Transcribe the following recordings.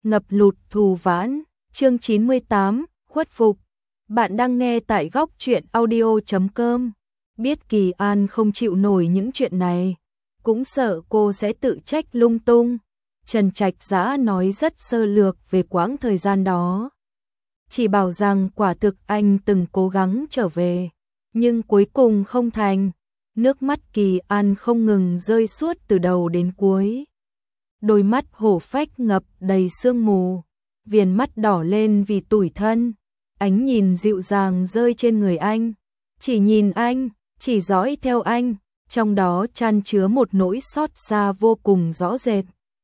ngập lụt thù vãn, chương 98, khuất phục. Bạn đang nghe tại góc truyện audio.com. Biết Kỳ An không chịu nổi những chuyện này, cũng sợ cô sẽ tự trách lung tung. Trần Trạch Dã nói rất sơ lược về quãng thời gian đó. Chỉ bảo rằng quả thực anh từng cố gắng trở về, nhưng cuối cùng không thành. Nước mắt Kỳ An không ngừng rơi suốt từ đầu đến cuối. Đôi mắt hổ phách ngập đầy sương mù, viền mắt đỏ lên vì tủi thân. Ánh nhìn dịu dàng rơi trên người anh, chỉ nhìn anh, chỉ dõi theo anh, trong đó chan chứa một nỗi xót xa vô cùng rõ rệt.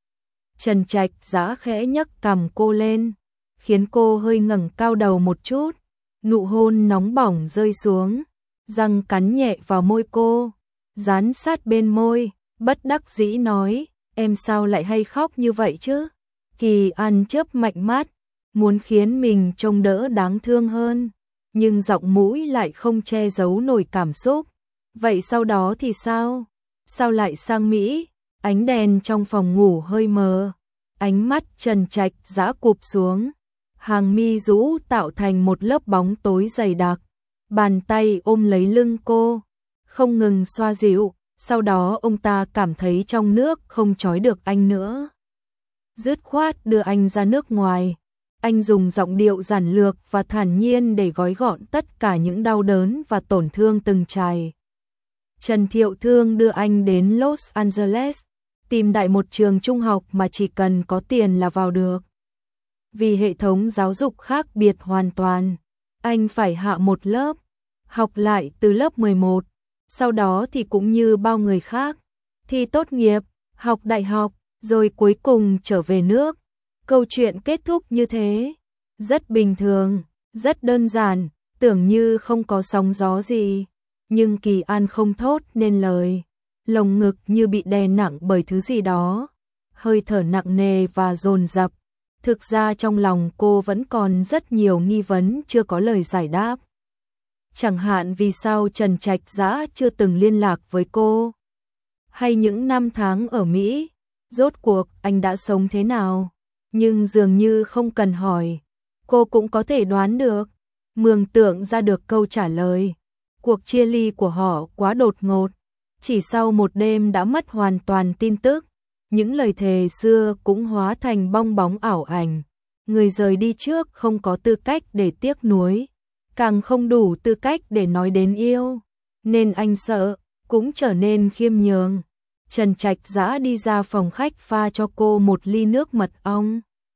Trần Trạch Dã khẽ nhấc cằm cô lên, khiến cô hơi ngẩng cao đầu một chút. Nụ hôn nóng bỏng rơi xuống, răng cắn nhẹ vào môi cô, dán sát bên môi, bất đắc dĩ nói, em sao lại hay khóc như vậy chứ? Kỳ An chớp mạnh mắt, muốn khiến mình trông đỡ đáng thương hơn, nhưng giọng mũi lại không che giấu nổi cảm xúc. Vậy sau đó thì sao? Sao lại sang Mỹ? Ánh đèn trong phòng ngủ hơi mờ, ánh mắt Trần Trạch Dã cụp xuống, hàng mi rũ tạo thành một lớp bóng tối dày đặc, bàn tay ôm lấy lưng cô, không ngừng xoa dịu. Sau đó ông ta cảm thấy trong nước không trói được anh nữa, dứt khoát đưa anh ra nước ngoài. Anh dùng giọng điệu giản lược và thản nhiên để gói gọn tất cả những đau đớn và tổn thương từng trải. Trần Thiệu Thương đưa anh đến Los Angeles, tìm đại một trường trung học mà chỉ cần có tiền là vào được. Vì hệ thống giáo dục khác biệt hoàn toàn, anh phải hạ một lớp, học lại từ lớp 11. Sau đó thì cũng như bao người khác, thi tốt nghiệp, học đại học, rồi cuối cùng trở về nước. Câu chuyện kết thúc như thế, rất bình thường, rất đơn giản, tưởng như không có sóng gió gì. Nhưng Kỳ An không thốt nên lời, lồng ngực như bị đè nặng bởi thứ gì đó, hơi thở nặng nề và dồn dập. Thực ra trong lòng cô vẫn còn rất nhiều nghi vấn chưa có lời giải đáp. Chẳng hạn vì sao Trần Trạch Dã chưa từng liên lạc với cô? Hay những năm tháng ở Mỹ, rốt cuộc anh đã sống thế nào? Nhưng dường như không cần hỏi, cô cũng có thể đoán được, mường tượng ra được câu trả lời. Cuộc chia ly của họ quá đột ngột, chỉ sau một đêm đã mất hoàn toàn tin tức. Những lời thề xưa cũng hóa thành bong bóng ảo ảnh. Người rời đi trước không có tư cách để tiếc nuối, càng không đủ tư cách để nói đến yêu, nên anh sợ, cũng trở nên khiêm nhường. Trần Trạch Dã đi ra phòng khách pha cho cô một ly nước mật ong.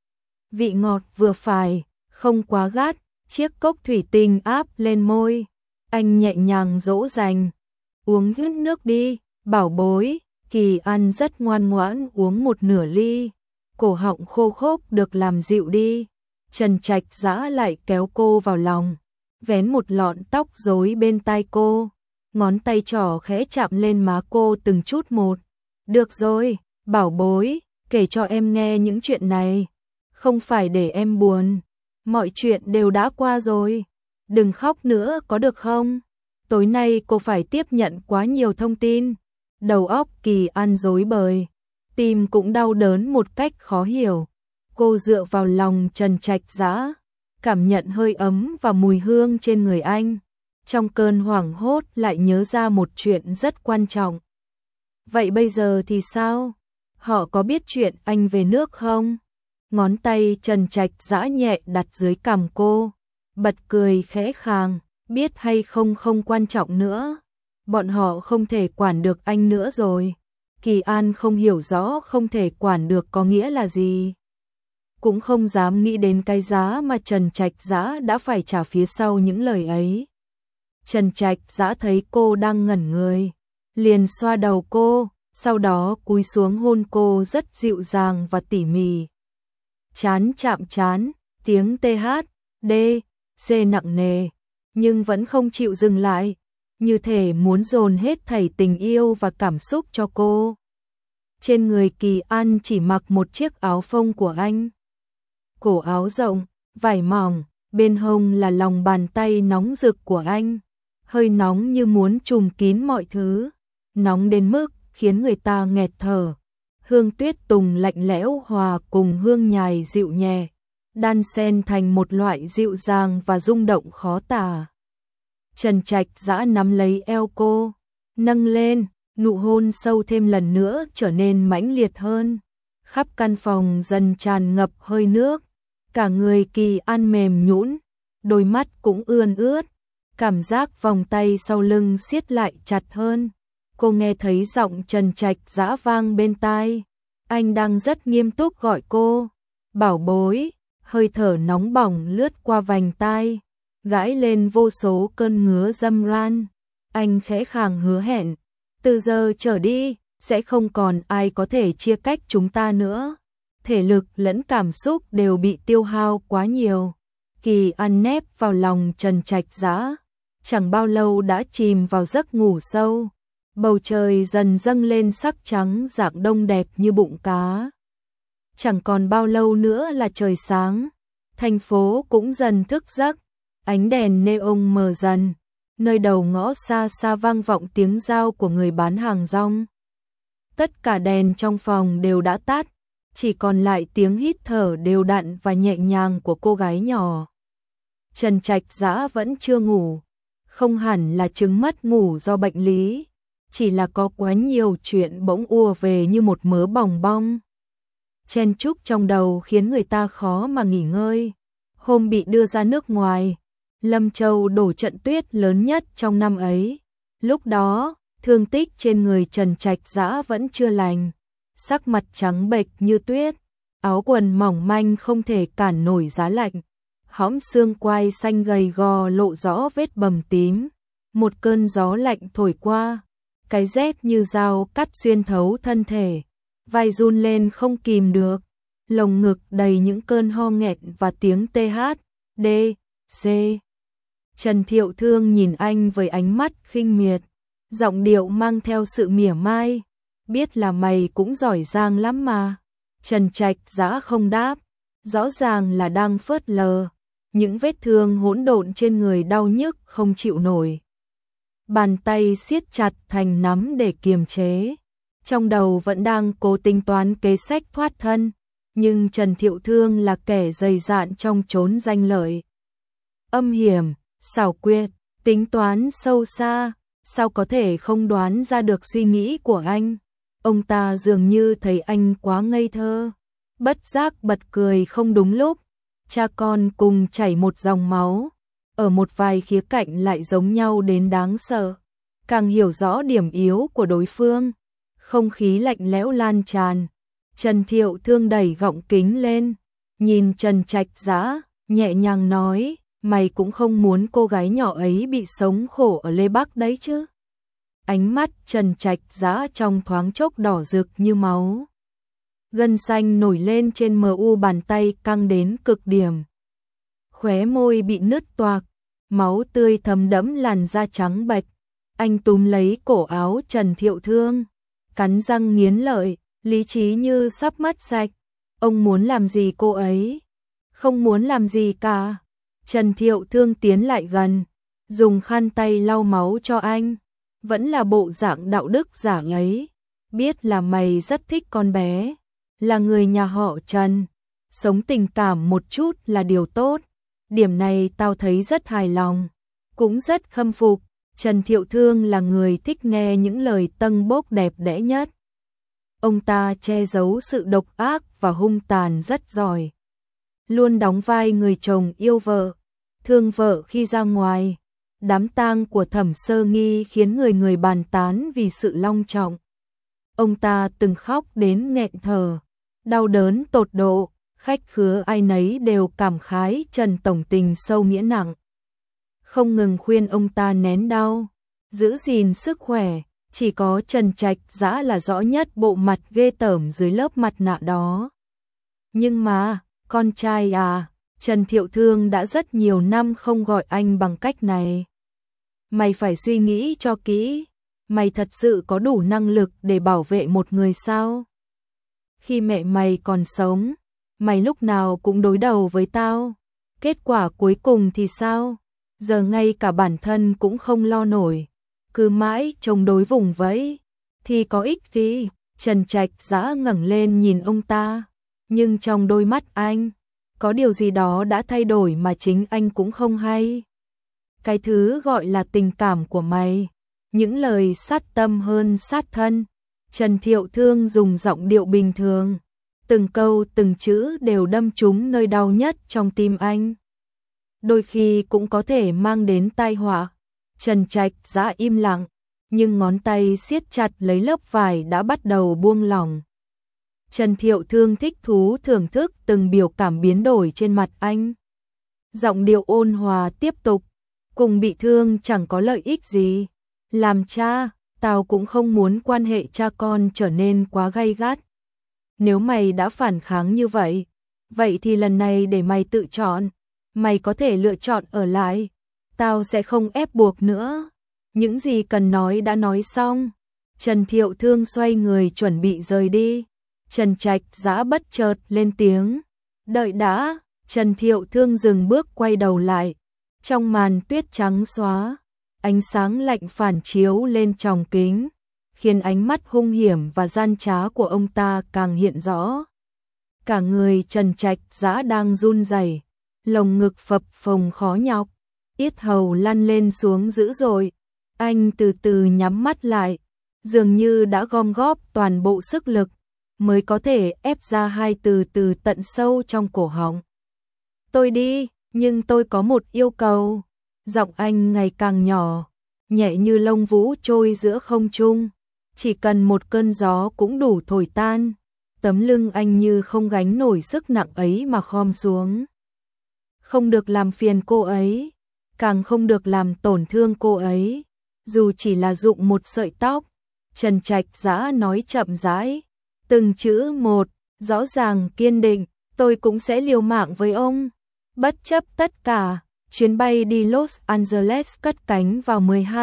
Vị ngọt vừa phải, không quá gắt, chiếc cốc thủy tinh áp lên môi. Anh nhẹ nhàng dỗ dành, uống hết nước đi, bảo bối. Kỳ An rất ngoan ngoãn uống một nửa ly, cổ họng khô khốc được làm dịu đi. Trần Trạch Dã lại kéo cô vào lòng, vén một lọn tóc rối bên tai cô, ngón tay trỏ khẽ chạm lên má cô từng chút một. Được rồi, bảo bối, kể cho em nghe những chuyện này, không phải để em buồn, mọi chuyện đều đã qua rồi, đừng khóc nữa có được không? Tối nay cô phải tiếp nhận quá nhiều thông tin. Đầu óc Kỳ An rối bời, tim cũng đau đớn một cách khó hiểu. Cô dựa vào lòng Trần Trạch Dã, cảm nhận hơi ấm và mùi hương trên người anh. Trong cơn hoảng hốt lại nhớ ra một chuyện rất quan trọng. Vậy bây giờ thì sao? Họ có biết chuyện anh về nước không? Ngón tay Trần Trạch Dã nhẹ đặt dưới cằm cô, bật cười khẽ khàng, biết hay không không quan trọng nữa. Bọn họ không thể quản được anh nữa rồi. Kỳ An không hiểu rõ không thể quản được có nghĩa là gì, cũng không dám nghĩ đến cái giá mà Trần Trạch Dã đã phải trả phía sau những lời ấy. Trần Trạch Dã thấy cô đang ngẩn người, liền xoa đầu cô, sau đó cúi xuống hôn cô rất dịu dàng và tỉ mỉ. Chán chạm chán, tiếng TH, D, C nặng nề, nhưng vẫn không chịu dừng lại, như thể muốn dồn hết thảy tình yêu và cảm xúc cho cô. Trên người Kỳ An chỉ mặc một chiếc áo phông của anh. Cổ áo rộng, vải mỏng, bên hông là lòng bàn tay nóng rực của anh, hơi nóng như muốn trùm kín mọi thứ, nóng đến mức khiến người ta nghẹt thở. hương tuyết tùng lạnh lẽo hòa cùng hương nhài dịu nhẹ, đan xen thành một loại dịu dàng và rung động khó tả. Trần Trạch Dã nắm lấy eo cô, nâng lên, nụ hôn sâu thêm lần nữa trở nên mãnh liệt hơn. Khắp căn phòng dần tràn ngập hơi nước, cả người Kỳ An mềm nhũn, đôi mắt cũng ươn ướt, cảm giác vòng tay sau lưng siết lại chặt hơn. Cô nghe thấy giọng Trần Trạch Dã vang bên tai, anh đang rất nghiêm túc gọi cô, bảo bối, hơi thở nóng bỏng lướt qua vành tai, gãi lên vô số cơn ngứa dâm ran. Anh khẽ khàng hứa hẹn, từ giờ trở đi, sẽ không còn ai có thể chia cách chúng ta nữa. Thể lực lẫn cảm xúc đều bị tiêu hao quá nhiều. Kỳ An nép vào lòng Trần Trạch Dã, chẳng bao lâu đã chìm vào giấc ngủ sâu. Bầu trời dần dâng lên sắc trắng rạng đông đẹp như bụng cá. Chẳng còn bao lâu nữa là trời sáng, thành phố cũng dần thức giấc, ánh đèn neon mờ dần, nơi đầu ngõ xa xa vang vọng tiếng rao của người bán hàng rong. Tất cả đèn trong phòng đều đã tắt, chỉ còn lại tiếng hít thở đều đặn và nhẹ nhàng của cô gái nhỏ. Trần Trạch Dã vẫn chưa ngủ, không hẳn là chứng mất ngủ do bệnh lý, chỉ là có quá nhiều chuyện bỗng ùa về như một mớ bòng bong. Chen chúc trong đầu khiến người ta khó mà nghỉ ngơi. Hôm bị đưa ra nước ngoài, Lâm Châu đổ trận tuyết lớn nhất trong năm ấy. Lúc đó, thương tích trên người Trần Trạch Dã vẫn chưa lành, sắc mặt trắng bệch như tuyết, áo quần mỏng manh không thể cản nổi giá lạnh. Hõm xương quai xanh gầy gò lộ rõ vết bầm tím. Một cơn gió lạnh thổi qua, cái rét như dao cắt xuyên thấu thân thể, vai run lên không kìm được, lồng ngực đầy những cơn ho nghẹt và tiếng TH, D, C. Trần Thiệu Thương nhìn anh với ánh mắt khinh miệt, giọng điệu mang theo sự mỉa mai, biết là mày cũng giỏi giang lắm mà. Trần Trạch Dã không đáp, rõ ràng là đang phớt lờ, những vết thương hỗn độn trên người đau nhức không chịu nổi. Bàn tay siết chặt thành nắm để kiềm chế, trong đầu vẫn đang cố tính toán kế sách thoát thân, nhưng Trần Thiệu Thương là kẻ dày dạn trong chốn danh lợi. Âm hiểm, xảo quyệt, tính toán sâu xa, sao có thể không đoán ra được suy nghĩ của anh. Ông ta dường như thấy anh quá ngây thơ, bất giác bật cười không đúng lúc. Cha con cùng chảy một dòng máu, ở một vài khía cạnh lại giống nhau đến đáng sợ. Càng hiểu rõ điểm yếu của đối phương, không khí lạnh lẽo lan tràn. Trần Thiệu Thương đẩy gọng kính lên, nhìn Trần Trạch Dã, nhẹ nhàng nói, mày cũng không muốn cô gái nhỏ ấy bị sống khổ ở Lê Bắc đấy chứ. Ánh mắt Trần Trạch Dã trong thoáng chốc đỏ rực như máu. Gân xanh nổi lên trên mu bàn tay căng đến cực điểm. Khóe môi bị nứt toạc, máu tươi thấm đẫm làn da trắng bệch. Anh túm lấy cổ áo Trần Thiệu Thương, cắn răng nghiến lợi, lý trí như sắp mất sạch. Ông muốn làm gì cô ấy? Không muốn làm gì cả. Trần Thiệu Thương tiến lại gần, dùng khăn tay lau máu cho anh. Vẫn là bộ dạng đạo đức giả ấy. Biết là mày rất thích con bé, là người nhà họ Trần, sống tình cảm một chút là điều tốt. Điểm này tao thấy rất hài lòng, cũng rất khâm phục. Trần Thiệu Thương là người thích nghe những lời tâng bốc đẹp đẽ nhất. Ông ta che giấu sự độc ác và hung tàn rất giỏi. Luôn đóng vai người chồng yêu vợ, thương vợ khi ra ngoài. Đám tang của Thẩm Sơ Nghi khiến người người bàn tán vì sự long trọng. Ông ta từng khóc đến nghẹn thở, đau đớn tột độ, khách khứa ai nấy đều cảm khái Trần tổng tình sâu nghĩa nặng. Không ngừng khuyên ông ta nén đau, giữ gìn sức khỏe, chỉ có Trần Trạch Dã là rõ nhất bộ mặt ghê tởm dưới lớp mặt nạ đó. Nhưng mà, con trai à, Trần Thiệu Thương đã rất nhiều năm không gọi anh bằng cách này. Mày phải suy nghĩ cho kỹ, mày thật sự có đủ năng lực để bảo vệ một người sao? Khi mẹ mày còn sống, mày lúc nào cũng đối đầu với tao. Kết quả cuối cùng thì sao? Giờ ngay cả bản thân cũng không lo nổi. Cứ mãi chống đối vùng vẫy, thì có ích gì? Trần Trạch Dã ngẩng lên nhìn ông ta, nhưng trong đôi mắt anh, có điều gì đó đã thay đổi mà chính anh cũng không hay. Cái thứ gọi là tình cảm của mày, những lời sát tâm hơn sát thân. Trần Thiệu Thương dùng giọng điệu bình thường, từng câu từng chữ đều đâm trúng nơi đau nhất trong tim anh. Đôi khi cũng có thể mang đến tai họa. Trần Trạch Dã im lặng, nhưng ngón tay siết chặt lấy lớp vải đã bắt đầu buông lỏng. Trần Thiệu Thương thích thú thưởng thức từng biểu cảm biến đổi trên mặt anh. Giọng điệu ôn hòa tiếp tục, cùng bị thương chẳng có lợi ích gì. Làm cha, tao cũng không muốn quan hệ cha con trở nên quá gay gắt. Nếu mày đã phản kháng như vậy, vậy thì lần này để mày tự chọn. Mày có thể lựa chọn ở lại, tao sẽ không ép buộc nữa. Những gì cần nói đã nói xong. Trần Thiệu Thương xoay người chuẩn bị rời đi. Trần Trạch Dã bất chợt lên tiếng. Đợi đã. Trần Thiệu Thương dừng bước quay đầu lại. Trong màn tuyết trắng xóa, ánh sáng lạnh phản chiếu lên tròng kính, khiến ánh mắt hung hiểm và gian trá của ông ta càng hiện rõ. Cả người Trần Trạch Dã đang run rẩy, lồng ngực phập phồng khó nhọc, yết hầu lăn lên xuống dữ dội. Anh từ từ nhắm mắt lại, dường như đã gom góp toàn bộ sức lực, mới có thể ép ra hai từ từ tận sâu trong cổ họng. Tôi đi, nhưng tôi có một yêu cầu. Giọng anh ngày càng nhỏ, nhẹ như lông vũ trôi giữa không trung. Chỉ cần một cơn gió cũng đủ thổi tan. Tấm lưng anh như không gánh nổi sức nặng ấy mà khom xuống. Không được làm phiền cô ấy, càng không được làm tổn thương cô ấy. Dù chỉ là rụng một sợi tóc. Trần Trạch Dã nói chậm rãi, từng chữ một, rõ ràng kiên định. Tôi cũng sẽ liều mạng với ông. Bất chấp tất cả, chuyến bay đi Los Angeles cất cánh vào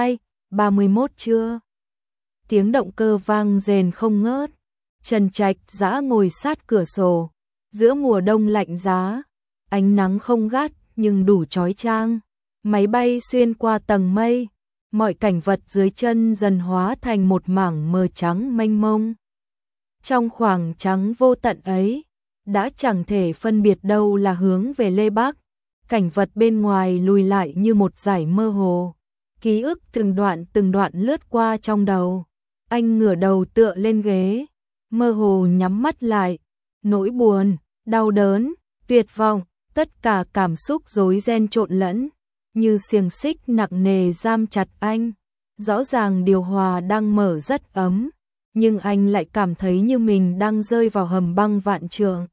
12:31 trưa. Tiếng động cơ vang rền không ngớt. Trần Trạch Dã ngồi sát cửa sổ, giữa mùa đông lạnh giá, ánh nắng không gắt nhưng đủ chói chang. Máy bay xuyên qua tầng mây, mọi cảnh vật dưới chân dần hóa thành một mảng mờ trắng mênh mông. Trong khoảng trắng vô tận ấy, đã chẳng thể phân biệt đâu là hướng về Lê Bắc. Cảnh vật bên ngoài lùi lại như một dải mơ hồ. Ký ức từng đoạn lướt qua trong đầu. Anh ngửa đầu tựa lên ghế, mơ hồ nhắm mắt lại. Nỗi buồn, đau đớn, tuyệt vọng, tất cả cảm xúc rối ren trộn lẫn, như xiềng xích nặng nề giam chặt anh. Rõ ràng điều hòa đang mở rất ấm, nhưng anh lại cảm thấy như mình đang rơi vào hầm băng vạn trượng.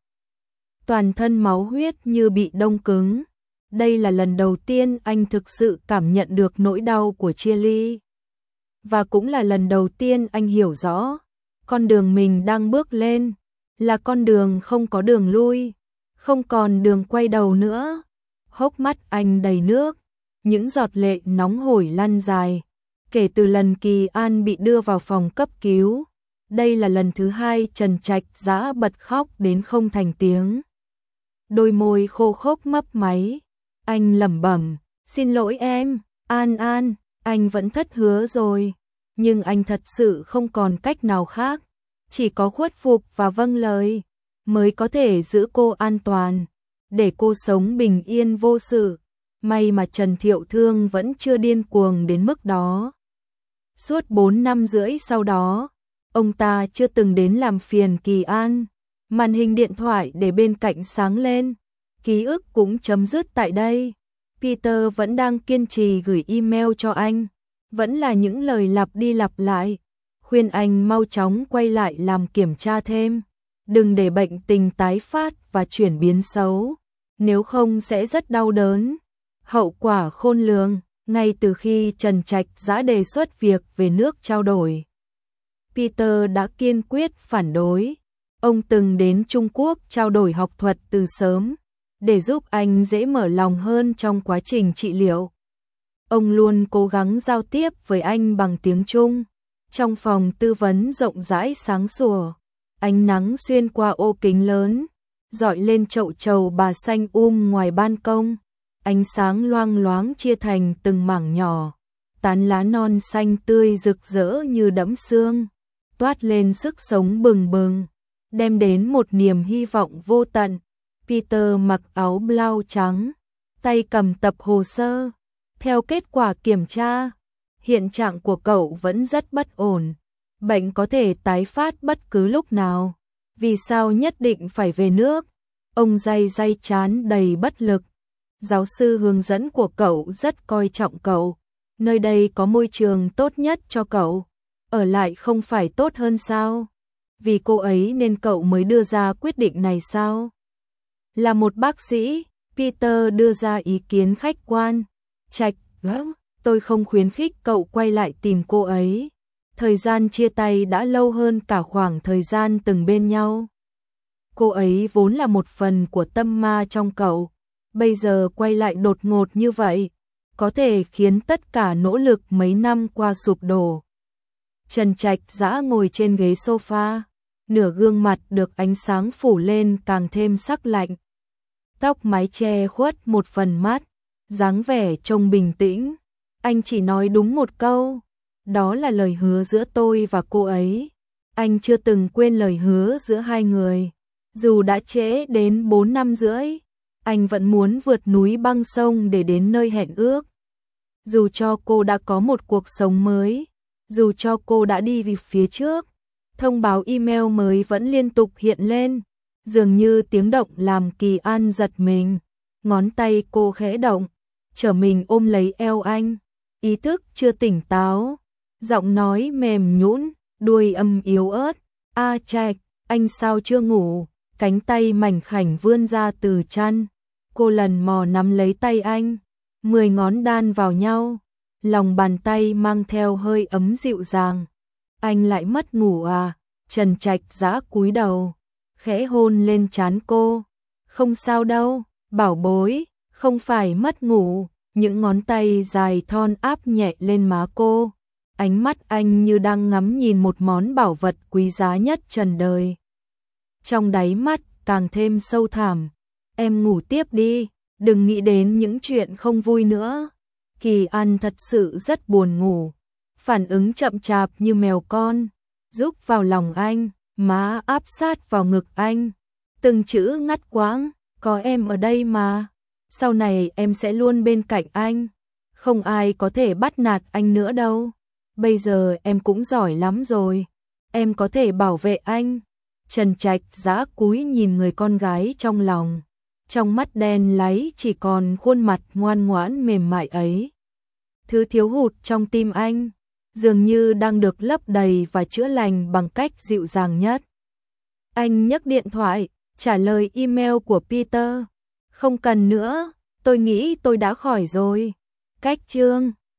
Toàn thân máu huyết như bị đông cứng. Đây là lần đầu tiên anh thực sự cảm nhận được nỗi đau của chia ly. Và cũng là lần đầu tiên anh hiểu rõ, con đường mình đang bước lên là con đường không có đường lui, không còn đường quay đầu nữa. Hốc mắt anh đầy nước, những giọt lệ nóng hổi lăn dài. Kể từ lần Kỳ An bị đưa vào phòng cấp cứu, đây là lần thứ hai Trần Trạch Dã bật khóc đến không thành tiếng. Đôi môi khô khốc mấp máy, anh lẩm bẩm, xin lỗi em, An An, anh vẫn thất hứa rồi. Nhưng anh thật sự không còn cách nào khác, chỉ có khuất phục và vâng lời, mới có thể giữ cô an toàn, để cô sống bình yên vô sự. May mà Trần Thiệu Thương vẫn chưa điên cuồng đến mức đó. Suốt 4 năm rưỡi sau đó, ông ta chưa từng đến làm phiền Kỳ An. Màn hình điện thoại để bên cạnh sáng lên, ký ức cũng chấm dứt tại đây. Peter vẫn đang kiên trì gửi email cho anh, vẫn là những lời lặp đi lặp lại, khuyên anh mau chóng quay lại làm kiểm tra thêm, đừng để bệnh tình tái phát và chuyển biến xấu, nếu không sẽ rất đau đớn. Hậu quả khôn lường, ngay từ khi Trần Trạch Dã đề xuất việc về nước trao đổi, Peter đã kiên quyết phản đối. Ông từng đến Trung Quốc trao đổi học thuật từ sớm, để giúp anh dễ mở lòng hơn trong quá trình trị liệu. Ông luôn cố gắng giao tiếp với anh bằng tiếng Trung. Trong phòng tư vấn rộng rãi sáng sủa, ánh nắng xuyên qua ô kính lớn, dọi lên chậu trầu bà xanh ngoài ban công. Ánh sáng loang loáng chia thành từng mảng nhỏ, tán lá non xanh tươi rực rỡ như đẫm sương. toát lên sức sống bừng bừng, đem đến một niềm hy vọng vô tận. Peter mặc áo blau trắng, tay cầm tập hồ sơ. Theo kết quả kiểm tra, hiện trạng của cậu vẫn rất bất ổn. Bệnh có thể tái phát bất cứ lúc nào. Vì sao nhất định phải về nước? Ông day day trán đầy bất lực. Giáo sư hướng dẫn của cậu rất coi trọng cậu. Nơi đây có môi trường tốt nhất cho cậu. Ở lại không phải tốt hơn sao? Vì cô ấy nên cậu mới đưa ra quyết định này sao? Là một bác sĩ, Peter đưa ra ý kiến khách quan. Trạch, tôi không khuyến khích cậu quay lại tìm cô ấy. Thời gian chia tay đã lâu hơn cả khoảng thời gian từng bên nhau. Cô ấy vốn là một phần của tâm ma trong cậu. Bây giờ quay lại đột ngột như vậy, có thể khiến tất cả nỗ lực mấy năm qua sụp đổ. Trần Trạch Dã ngồi trên ghế sofa, nửa gương mặt được ánh sáng phủ lên càng thêm sắc lạnh. Tóc mái che khuất một phần mắt, dáng vẻ trông bình tĩnh. Anh chỉ nói đúng một câu, đó là lời hứa giữa tôi và cô ấy. Anh chưa từng quên lời hứa giữa hai người. Dù đã trễ đến 4 năm rưỡi, anh vẫn muốn vượt núi băng sông để đến nơi hẹn ước. Dù cho cô đã có một cuộc sống mới, dù cho cô đã đi về phía trước, thông báo email mới vẫn liên tục hiện lên. Dường như tiếng động làm Kỳ An giật mình. Ngón tay cô khẽ động, trở mình ôm lấy eo anh. Ý thức chưa tỉnh táo, giọng nói mềm nhũn, đuôi âm yếu ớt. A Trạch, anh sao chưa ngủ? Cánh tay mảnh khảnh vươn ra từ chăn. Cô lần mò nắm lấy tay anh, 10 ngón đan vào nhau, lòng bàn tay mang theo hơi ấm dịu dàng. Anh lại mất ngủ à? Trần Trạch Dã cúi đầu, khẽ hôn lên trán cô. Không sao đâu, bảo bối, không phải mất ngủ. Những ngón tay dài thon áp nhẹ lên má cô. Ánh mắt anh như đang ngắm nhìn một món bảo vật quý giá nhất trần đời. Trong đáy mắt càng thêm sâu thẳm. Em ngủ tiếp đi, đừng nghĩ đến những chuyện không vui nữa. Kỳ An thật sự rất buồn ngủ, phản ứng chậm chạp như mèo con, rúc vào lòng anh, má áp sát vào ngực anh. Từng chữ ngắt quãng, có em ở đây mà. Sau này em sẽ luôn bên cạnh anh. Không ai có thể bắt nạt anh nữa đâu. Bây giờ em cũng giỏi lắm rồi. Em có thể bảo vệ anh. Trần Trạch Dã cúi nhìn người con gái trong lòng. Trong mắt đen láy chỉ còn khuôn mặt ngoan ngoãn mềm mại ấy. Thứ thiếu hụt trong tim anh dường như đang được lấp đầy và chữa lành bằng cách dịu dàng nhất. Anh nhấc điện thoại, trả lời email của Peter. Không cần nữa, tôi nghĩ tôi đã khỏi rồi. Cách chương